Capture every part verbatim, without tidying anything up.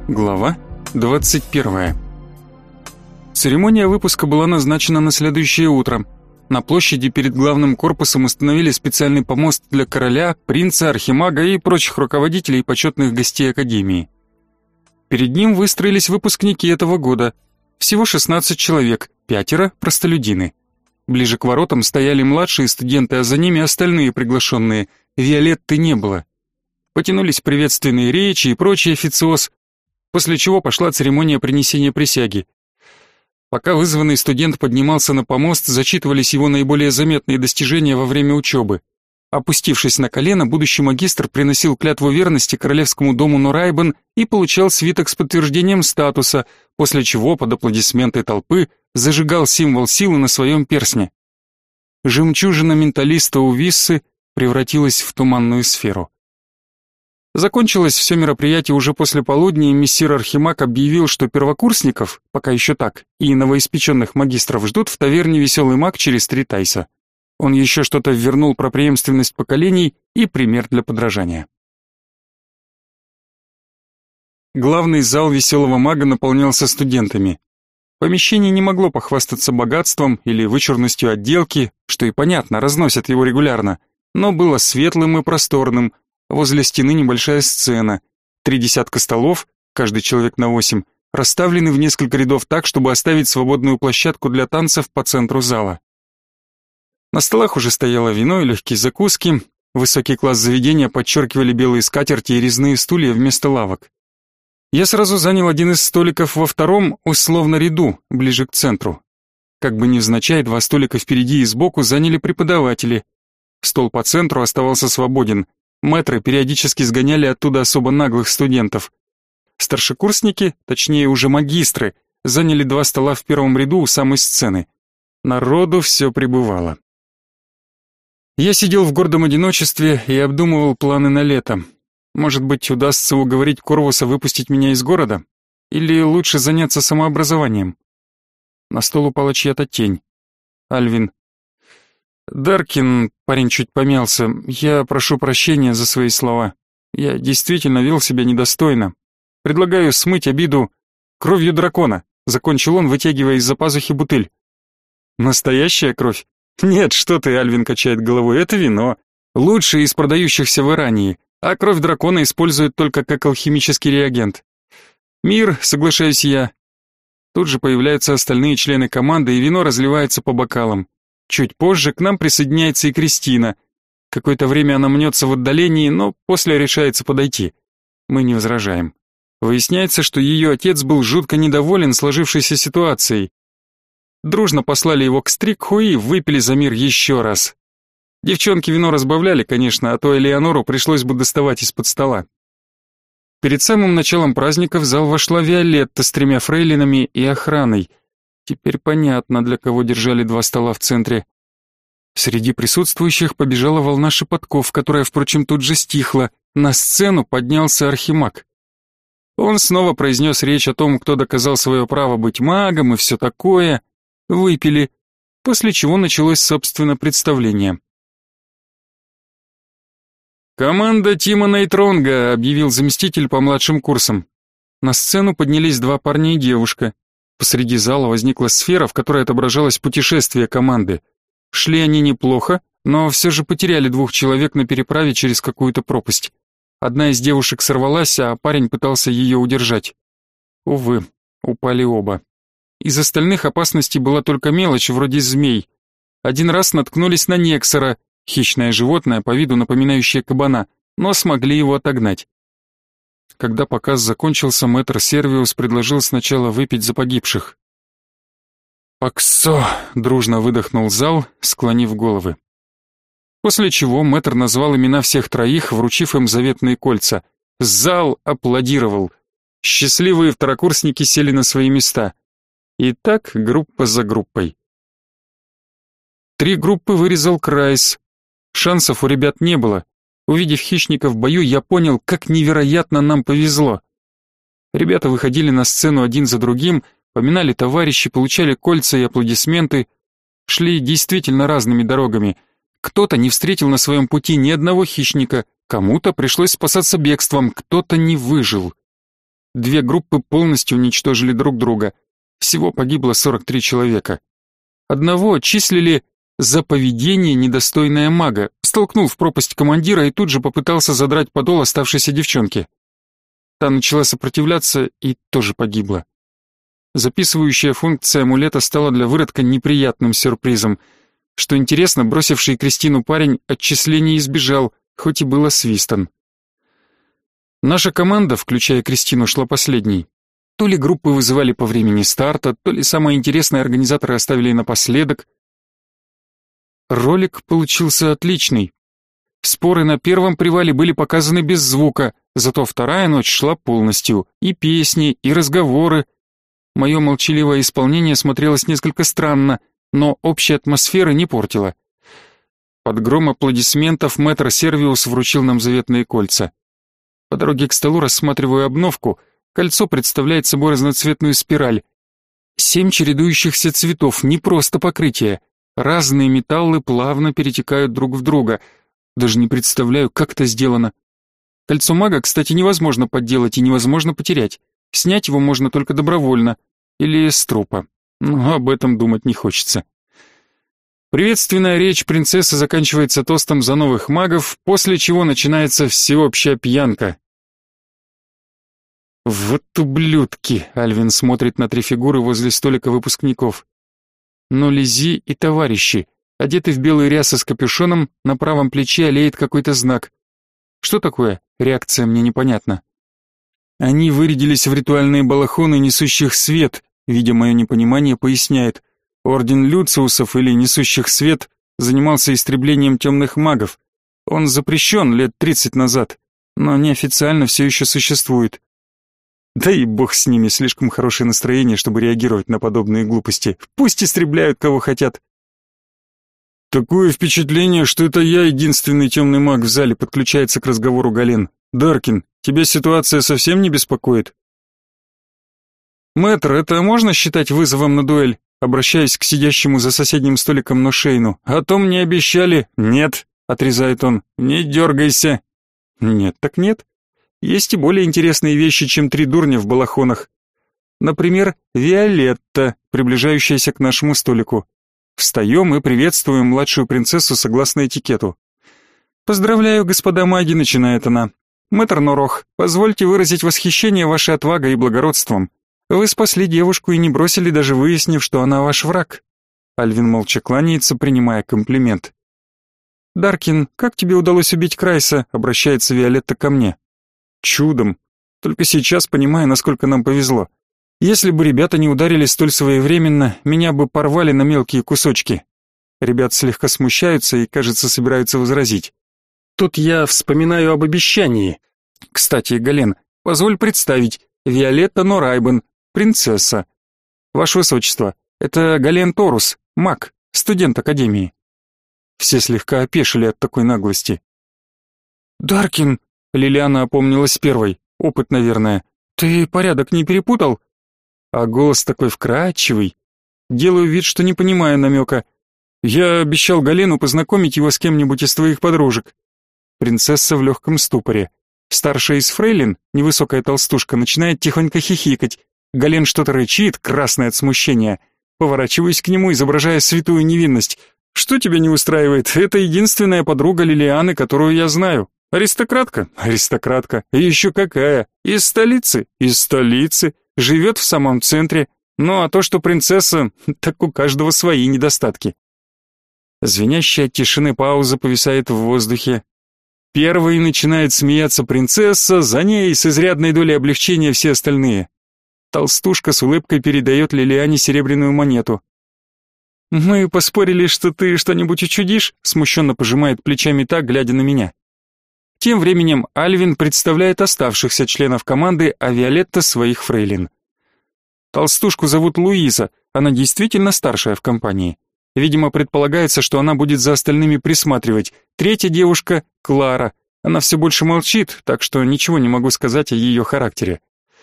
Глава двадцать первая. Церемония выпуска была назначена на следующее утро. На площади перед главным корпусом установили специальный помост для короля, принца, архимага и прочих руководителей и почетных гостей Академии. Перед ним выстроились выпускники этого года. Всего шестнадцать человек, пятеро – простолюдины. Ближе к воротам стояли младшие студенты, а за ними остальные приглашенные. Виолетты не было. Потянулись приветственные речи и прочий официоз, после чего пошла церемония принесения присяги. Пока вызванный студент поднимался на помост, зачитывались его наиболее заметные достижения во время учебы. Опустившись на колено, будущий магистр приносил клятву верности королевскому дому Норайбен и получал свиток с подтверждением статуса, после чего под аплодисменты толпы зажигал символ силы на своем перстне. Жемчужина менталиста Увиссы превратилась в туманную сферу. Закончилось все мероприятие уже после полудня, и мессир Архимаг объявил, что первокурсников, пока еще так, и новоиспеченных магистров ждут в таверне «Веселый маг» через три тайса. Он еще что-то ввернул про преемственность поколений и пример для подражания. Главный зал «Веселого мага» наполнялся студентами. Помещение не могло похвастаться богатством или вычурностью отделки, что и понятно, разносят его регулярно, но было светлым и просторным. Возле стены небольшая сцена, три десятка столов, каждый человек на восемь, расставлены в несколько рядов так, чтобы оставить свободную площадку для танцев по центру зала. На столах уже стояло вино и легкие закуски, высокий класс заведения подчеркивали белые скатерти и резные стулья вместо лавок. Я сразу занял один из столиков во втором, условно ряду, ближе к центру. Как бы невзначай, два столика впереди и сбоку заняли преподаватели. Стол по центру оставался свободен. Мэтры периодически сгоняли оттуда особо наглых студентов. Старшекурсники, точнее уже магистры, заняли два стола в первом ряду у самой сцены. Народу все прибывало. Я сидел в гордом одиночестве и обдумывал планы на лето. Может быть, удастся уговорить Корвуса выпустить меня из города? Или лучше заняться самообразованием? На стол упала чья-то тень. Альвин. «Даркин», — парень чуть помялся, — «я прошу прощения за свои слова. Я действительно вел себя недостойно. Предлагаю смыть обиду кровью дракона», — закончил он, вытягивая из-за пазухи бутыль. «Настоящая кровь?» «Нет, что ты», — Альвин качает головой, — «это вино. Лучшее из продающихся в Ирании, а кровь дракона используют только как алхимический реагент». «Мир», — соглашаюсь я. Тут же появляются остальные члены команды, и вино разливается по бокалам. Чуть позже к нам присоединяется и Кристина. Какое-то время она мнется в отдалении, но после решается подойти. Мы не возражаем. Выясняется, что ее отец был жутко недоволен сложившейся ситуацией. Дружно послали его к Стрикху и выпили за мир еще раз. Девчонки вино разбавляли, конечно, а то Элеонору пришлось бы доставать из-под стола. Перед самым началом праздника в зал вошла Виолетта с тремя фрейлинами и охраной. Теперь понятно, для кого держали два стола в центре. Среди присутствующих побежала волна шепотков, которая, впрочем, тут же стихла. На сцену поднялся архимаг. Он снова произнес речь о том, кто доказал свое право быть магом и все такое. Выпили, после чего началось, собственно, представление. «Команда Тима Нейтронга», — объявил заместитель по младшим курсам. На сцену поднялись два парня и девушка. Посреди зала возникла сфера, в которой отображалось путешествие команды. Шли они неплохо, но все же потеряли двух человек на переправе через какую-то пропасть. Одна из девушек сорвалась, а парень пытался ее удержать. Увы, упали оба. Из остальных опасностей была только мелочь, вроде змей. Один раз наткнулись на Нексора, хищное животное, по виду напоминающее кабана, но смогли его отогнать. Когда показ закончился, мэтр Сервиус предложил сначала выпить за погибших. «Паксо!» — дружно выдохнул зал, склонив головы. После чего мэтр назвал имена всех троих, вручив им заветные кольца. Зал аплодировал. Счастливые второкурсники сели на свои места. И так группа за группой. Три группы вырезал Крайс. Шансов у ребят не было. Увидев хищника в бою, я понял, как невероятно нам повезло. Ребята выходили на сцену один за другим, поминали товарищей, получали кольца и аплодисменты, шли действительно разными дорогами. Кто-то не встретил на своем пути ни одного хищника, кому-то пришлось спасаться бегством, кто-то не выжил. Две группы полностью уничтожили друг друга. Всего погибло сорок три человека. Одного отчислили за поведение, недостойное мага, столкнул в пропасть командира и тут же попытался задрать подол оставшейся девчонки. Та начала сопротивляться и тоже погибла. Записывающая функция амулета стала для выродка неприятным сюрпризом. Что интересно, бросивший Кристину парень отчисления избежал, хоть и был освистан. Наша команда, включая Кристину, шла последней. То ли группы вызывали по времени старта, то ли самое интересное организаторы оставили напоследок. Ролик получился отличный. Споры на первом привале были показаны без звука, зато вторая ночь шла полностью. И песни, и разговоры. Мое молчаливое исполнение смотрелось несколько странно, но общей атмосферы не портило. Под гром аплодисментов мэтр Сервиус вручил нам заветные кольца. По дороге к столу рассматриваю обновку. Кольцо представляет собой разноцветную спираль. Семь чередующихся цветов, не просто покрытие. Разные металлы плавно перетекают друг в друга. Даже не представляю, как это сделано. Кольцо мага, кстати, невозможно подделать и невозможно потерять. Снять его можно только добровольно или с трупа. Но об этом думать не хочется. Приветственная речь принцессы заканчивается тостом за новых магов, после чего начинается всеобщая пьянка. «Вот ублюдки!» — Альвин смотрит на три фигуры возле столика выпускников. Но Лизи и товарищи, одеты в белые рясы с капюшоном, на правом плече олеет какой-то знак. Что такое? Реакция мне непонятна. Они вырядились в ритуальные балахоны, несущих свет, видя мое непонимание, поясняет. Орден Люциусов или несущих свет занимался истреблением темных магов. Он запрещен лет тридцать назад, но неофициально все еще существует. Да и бог с ними, слишком хорошее настроение, чтобы реагировать на подобные глупости. Пусть истребляют кого хотят. Такое впечатление, что это я единственный темный маг в зале, подключается к разговору Гален. Даркин, тебя ситуация совсем не беспокоит? Мэтр, это можно считать вызовом на дуэль? Обращаясь к сидящему за соседним столиком Ношейну. А то мне обещали... Нет, отрезает он, не дергайся. Нет, так нет. Есть и более интересные вещи, чем три дурня в балахонах. Например, Виолетта, приближающаяся к нашему столику. Встаем и приветствуем младшую принцессу согласно этикету. «Поздравляю, господа маги», — начинает она. «Мэтр Норох, позвольте выразить восхищение вашей отвагой и благородством. Вы спасли девушку и не бросили, даже выяснив, что она ваш враг». Альвин молча кланяется, принимая комплимент. «Даркин, как тебе удалось убить Крайса?» — обращается Виолетта ко мне. «Чудом. Только сейчас понимаю, насколько нам повезло. Если бы ребята не ударили столь своевременно, меня бы порвали на мелкие кусочки». Ребят слегка смущаются и, кажется, собираются возразить. Тут я вспоминаю об обещании. Кстати, Гален, позволь представить, Виолетта Норайбен, принцесса. Ваше Высочество, это Гален Торус, маг, студент Академии. Все слегка опешили от такой наглости. «Даркин!» — Лилиана опомнилась первой, опыт, наверное. «Ты порядок не перепутал?» А голос такой вкрадчивый. Делаю вид, что не понимаю намека. «Я обещал Галену познакомить его с кем-нибудь из твоих подружек». Принцесса в легком ступоре. Старшая из фрейлин, невысокая толстушка, начинает тихонько хихикать. Гален что-то рычит, красный от смущения. Поворачиваюсь к нему, изображая святую невинность. «Что тебя не устраивает? Это единственная подруга Лилианы, которую я знаю. Аристократка? Аристократка. И еще какая? Из столицы? Из столицы. Живет в самом центре. Ну а то, что принцесса, так у каждого свои недостатки». Звенящая от тишины пауза повисает в воздухе. Первой начинает смеяться принцесса, за ней с изрядной долей облегчения все остальные. Толстушка с улыбкой передает Лилиане серебряную монету. «Мы поспорили, что ты что-нибудь учудишь», смущенно пожимает плечами так, глядя на меня. Тем временем Альвин представляет оставшихся членов команды, а Виолетта своих фрейлин. Толстушку зовут Луиза, она действительно старшая в компании. Видимо, предполагается, что она будет за остальными присматривать. Третья девушка — Клара. Она все больше молчит, так что ничего не могу сказать о ее характере.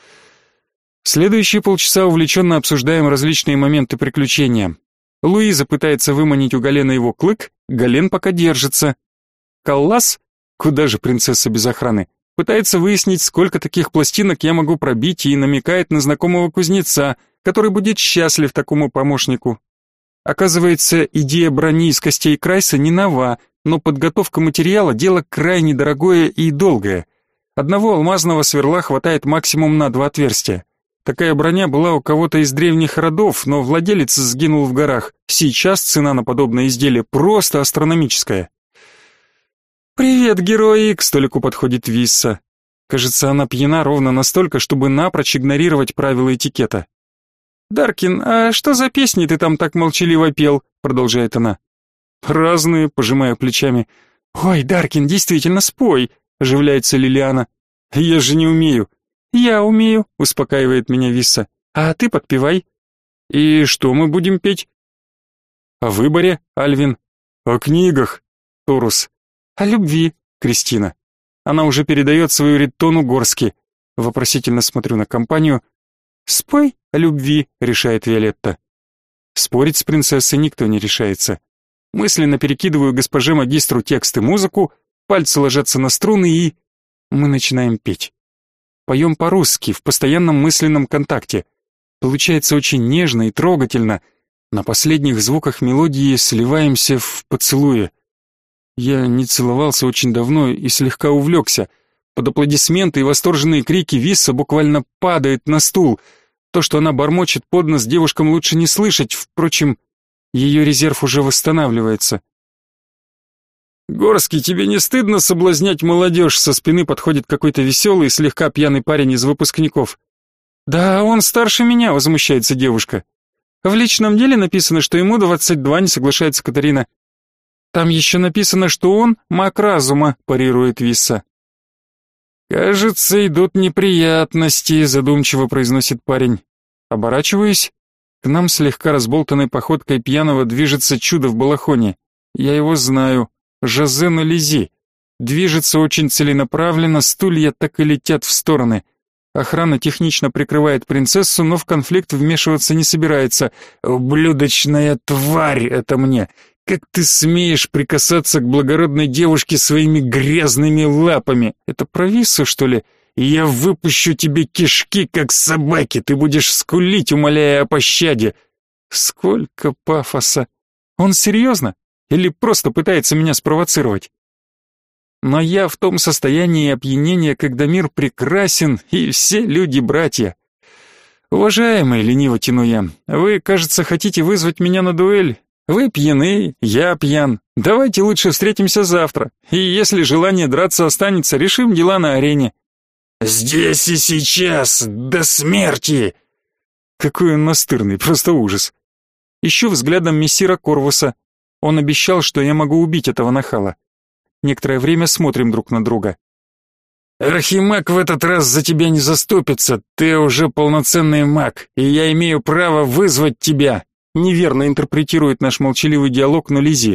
Следующие полчаса увлеченно обсуждаем различные моменты приключения. Луиза пытается выманить у Галена его клык, Гален пока держится. Каллас, куда же принцесса без охраны, Пытается выяснить, сколько таких пластинок я могу пробить, и намекает на знакомого кузнеца, который будет счастлив такому помощнику. Оказывается, идея брони из костей Крайса не нова, но подготовка материала — дело крайне дорогое и долгое. Одного алмазного сверла хватает максимум на два отверстия. Такая броня была у кого-то из древних родов, но владелец сгинул в горах. Сейчас цена на подобное изделие просто астрономическая. «Привет, герой!» — к столику подходит Висса. Кажется, она пьяна ровно настолько, чтобы напрочь игнорировать правила этикета. «Даркин, а что за песни ты там так молчаливо пел?» — продолжает она. «Разные», — пожимаю плечами. «Ой, Даркин, действительно, спой!» — оживляется Лилиана. «Я же не умею». «Я умею», — успокаивает меня Висса. «А ты подпевай». «И что мы будем петь?» «О выборе», — Альвин. «О книгах», — Торус. «О любви», — Кристина. Она уже передает свою ритону Горски. Вопросительно смотрю на компанию. «Спой о любви», — решает Виолетта. Спорить с принцессой никто не решается. Мысленно перекидываю госпоже магистру текст и музыку, пальцы ложатся на струны и... мы начинаем петь. Поем по-русски, в постоянном мысленном контакте. Получается очень нежно и трогательно. На последних звуках мелодии сливаемся в поцелуе. Я не целовался очень давно и слегка увлекся. Под аплодисменты и восторженные крики Висса буквально падает на стул. То, что она бормочет под нос, девушкам лучше не слышать, впрочем, ее резерв уже восстанавливается. «Горский, тебе не стыдно соблазнять молодежь?» Со спины подходит какой-то веселый, слегка пьяный парень из выпускников. «Да, он старше меня», — возмущается девушка. «В личном деле написано, что ему двадцать два», — не соглашается Катарина. «Там еще написано, что он маг разума», — парирует Висса. «Кажется, идут неприятности», — задумчиво произносит парень. Оборачиваюсь. К нам слегка разболтанной походкой пьяного движется чудо в балахоне. Я его знаю. Жозена Лизи. Движется очень целенаправленно, стулья так и летят в стороны. Охрана технично прикрывает принцессу, но в конфликт вмешиваться не собирается. «Ублюдочная тварь это мне! Как ты смеешь прикасаться к благородной девушке своими грязными лапами? Это про Виссу, что ли? И я выпущу тебе кишки, как собаки, ты будешь скулить, умоляя о пощаде!» Сколько пафоса! Он серьезно? Или просто пытается меня спровоцировать? Но я в том состоянии опьянения, когда мир прекрасен, и все люди братья. «Уважаемый», — лениво тяну я, — «вы, кажется, хотите вызвать меня на дуэль? Вы пьяны, я пьян. Давайте лучше встретимся завтра, и если желание драться останется, решим дела на арене». «Здесь и сейчас, до смерти!» Какой он настырный, просто ужас. Ищу взглядом мессира Корвуса. Он обещал, что я могу убить этого нахала. Некоторое время смотрим друг на друга. «Архимаг в этот раз за тебя не заступится, ты уже полноценный маг, и я имею право вызвать тебя», неверно интерпретирует наш молчаливый диалог Нолизи.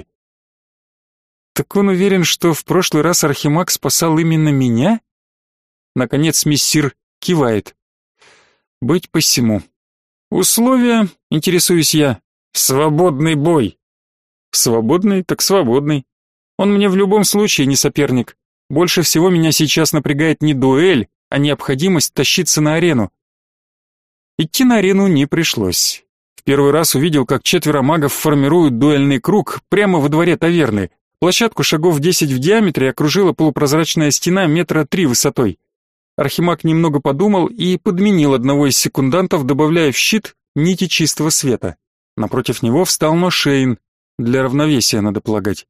Так он уверен, что в прошлый раз Архимаг спасал именно меня? Наконец мессир кивает. «Быть посему. Условия, интересуюсь я, свободный бой». Свободный, так свободный. Он мне в любом случае не соперник. Больше всего меня сейчас напрягает не дуэль, а необходимость тащиться на арену. Идти на арену не пришлось. В первый раз увидел, как четверо магов формируют дуэльный круг прямо во дворе таверны. Площадку шагов десять в диаметре окружила полупрозрачная стена метра три высотой. Архимаг немного подумал и подменил одного из секундантов, добавляя в щит нити чистого света. Напротив него встал Ношейн. Для равновесия, надо полагать.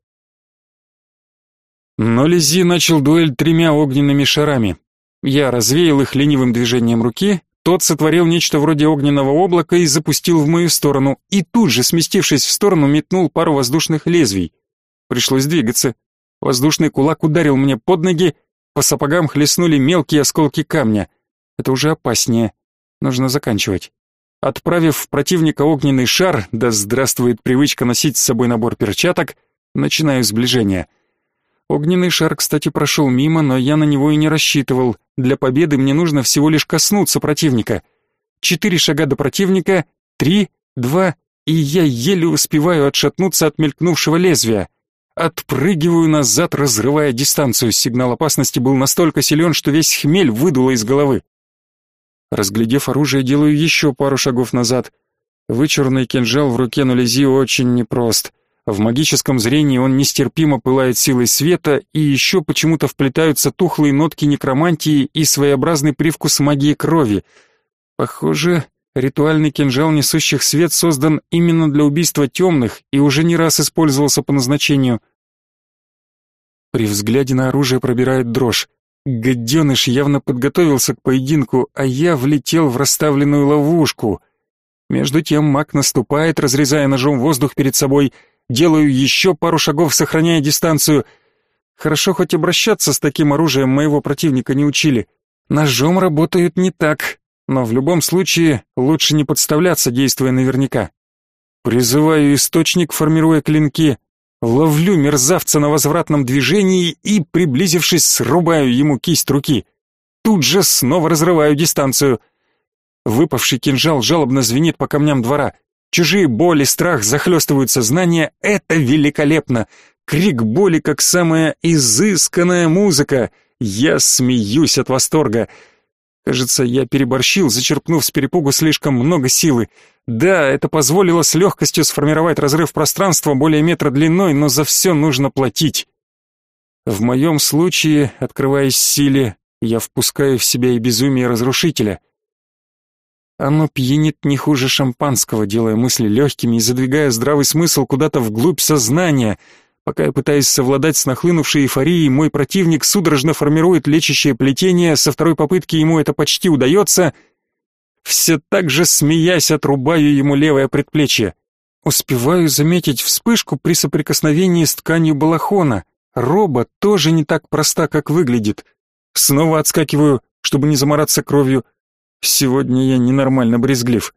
Но Лизи начал дуэль тремя огненными шарами. Я развеял их ленивым движением руки, тот сотворил нечто вроде огненного облака и запустил в мою сторону, и тут же, сместившись в сторону, метнул пару воздушных лезвий. Пришлось двигаться. Воздушный кулак ударил мне под ноги, по сапогам хлестнули мелкие осколки камня. Это уже опаснее. Нужно заканчивать. Отправив в противника огненный шар, да здравствует привычка носить с собой набор перчаток, начинаю сближение. Огненный шар, кстати, прошел мимо, но я на него и не рассчитывал. Для победы мне нужно всего лишь коснуться противника. Четыре шага до противника, три, два, и я еле успеваю отшатнуться от мелькнувшего лезвия. Отпрыгиваю назад, разрывая дистанцию. Сигнал опасности был настолько силен, что весь хмель выдуло из головы. Разглядев оружие, делаю еще пару шагов назад. Вычурный кинжал в руке Нулизи очень непрост. В магическом зрении он нестерпимо пылает силой света, и еще почему-то вплетаются тухлые нотки некромантии и своеобразный привкус магии крови. Похоже, ритуальный кинжал несущих свет создан именно для убийства темных и уже не раз использовался по назначению. При взгляде на оружие пробирает дрожь. Гаденыш явно подготовился к поединку, а я влетел в расставленную ловушку. Между тем маг наступает, разрезая ножом воздух перед собой. Делаю еще пару шагов, сохраняя дистанцию. Хорошо, хоть обращаться с таким оружием моего противника не учили. Ножом работают не так, но в любом случае лучше не подставляться, действуя наверняка. Призываю источник, формируя клинки. Ловлю мерзавца на возвратном движении и, приблизившись, срубаю ему кисть руки. Тут же снова разрываю дистанцию. Выпавший кинжал жалобно звенит по камням двора. Чужие боли, страх захлестывают сознание. Это великолепно. Крик боли, как самая изысканная музыка. Я смеюсь от восторга. Кажется, я переборщил, зачерпнув с перепугу слишком много силы. Да, это позволило с легкостью сформировать разрыв пространства более метра длиной, но за все нужно платить. В моем случае, открываясь силе, я впускаю в себя и безумие разрушителя. Оно пьянит не хуже шампанского, делая мысли легкими и задвигая здравый смысл куда-то вглубь сознания. Пока я пытаюсь совладать с нахлынувшей эйфорией, мой противник судорожно формирует лечащее плетение, со второй попытки ему это почти удается. Все так же, смеясь, отрубаю ему левое предплечье. Успеваю заметить вспышку при соприкосновении с тканью балахона. Роба тоже не так проста, как выглядит. Снова отскакиваю, чтобы не замораться кровью. Сегодня я ненормально брезглив.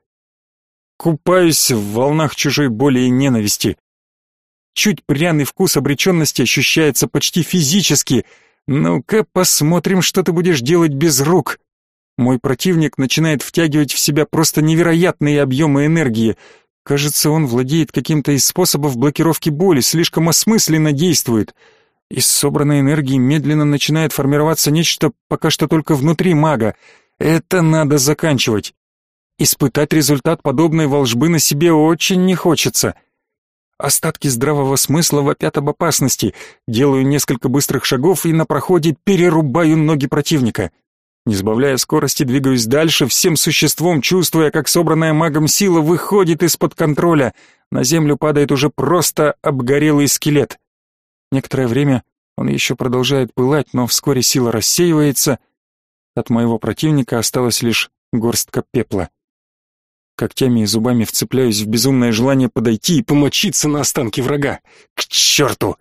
Купаюсь в волнах чужой боли и ненависти. Чуть пряный вкус обреченности ощущается почти физически. Ну-ка посмотрим, что ты будешь делать без рук. Мой противник начинает втягивать в себя просто невероятные объемы энергии. Кажется, он владеет каким-то из способов блокировки боли, слишком осмысленно действует. Из собранной энергии медленно начинает формироваться нечто пока что только внутри мага. Это надо заканчивать. Испытать результат подобной волжбы на себе очень не хочется. Остатки здравого смысла вопят об опасности. Делаю несколько быстрых шагов и на проходе перерубаю ноги противника. Не сбавляя скорости, двигаюсь дальше, всем существом чувствуя, как собранная магом сила выходит из-под контроля. На землю падает уже просто обгорелый скелет. Некоторое время он еще продолжает пылать, но вскоре сила рассеивается. От моего противника осталась лишь горстка пепла. Когтями и зубами вцепляюсь в безумное желание подойти и помочиться на останки врага. К черту!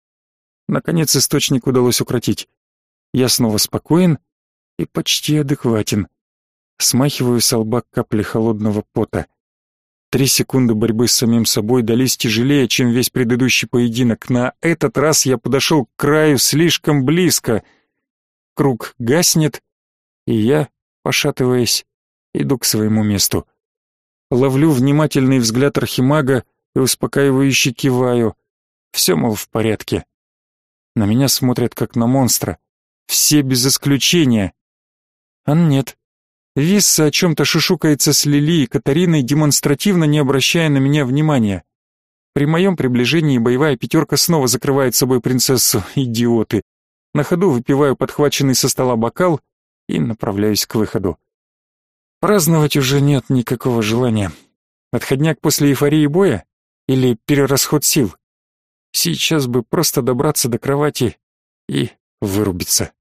Наконец источник удалось укротить. Я снова спокоен и почти адекватен. Смахиваю со лба капли холодного пота. Три секунды борьбы с самим собой дались тяжелее, чем весь предыдущий поединок. На этот раз я подошел к краю слишком близко. Круг гаснет, и я, пошатываясь, иду к своему месту. Ловлю внимательный взгляд архимага и успокаивающе киваю. Все, мол, в порядке. На меня смотрят как на монстра. Все без исключения. А нет. Висса о чем-то шушукается с Лили и Катариной, демонстративно не обращая на меня внимания. При моем приближении боевая пятерка снова закрывает собой принцессу. Идиоты. На ходу выпиваю подхваченный со стола бокал и направляюсь к выходу. Праздновать уже нет никакого желания. Отходняк после эйфории боя? Или перерасход сил? Сейчас бы просто добраться до кровати и вырубиться.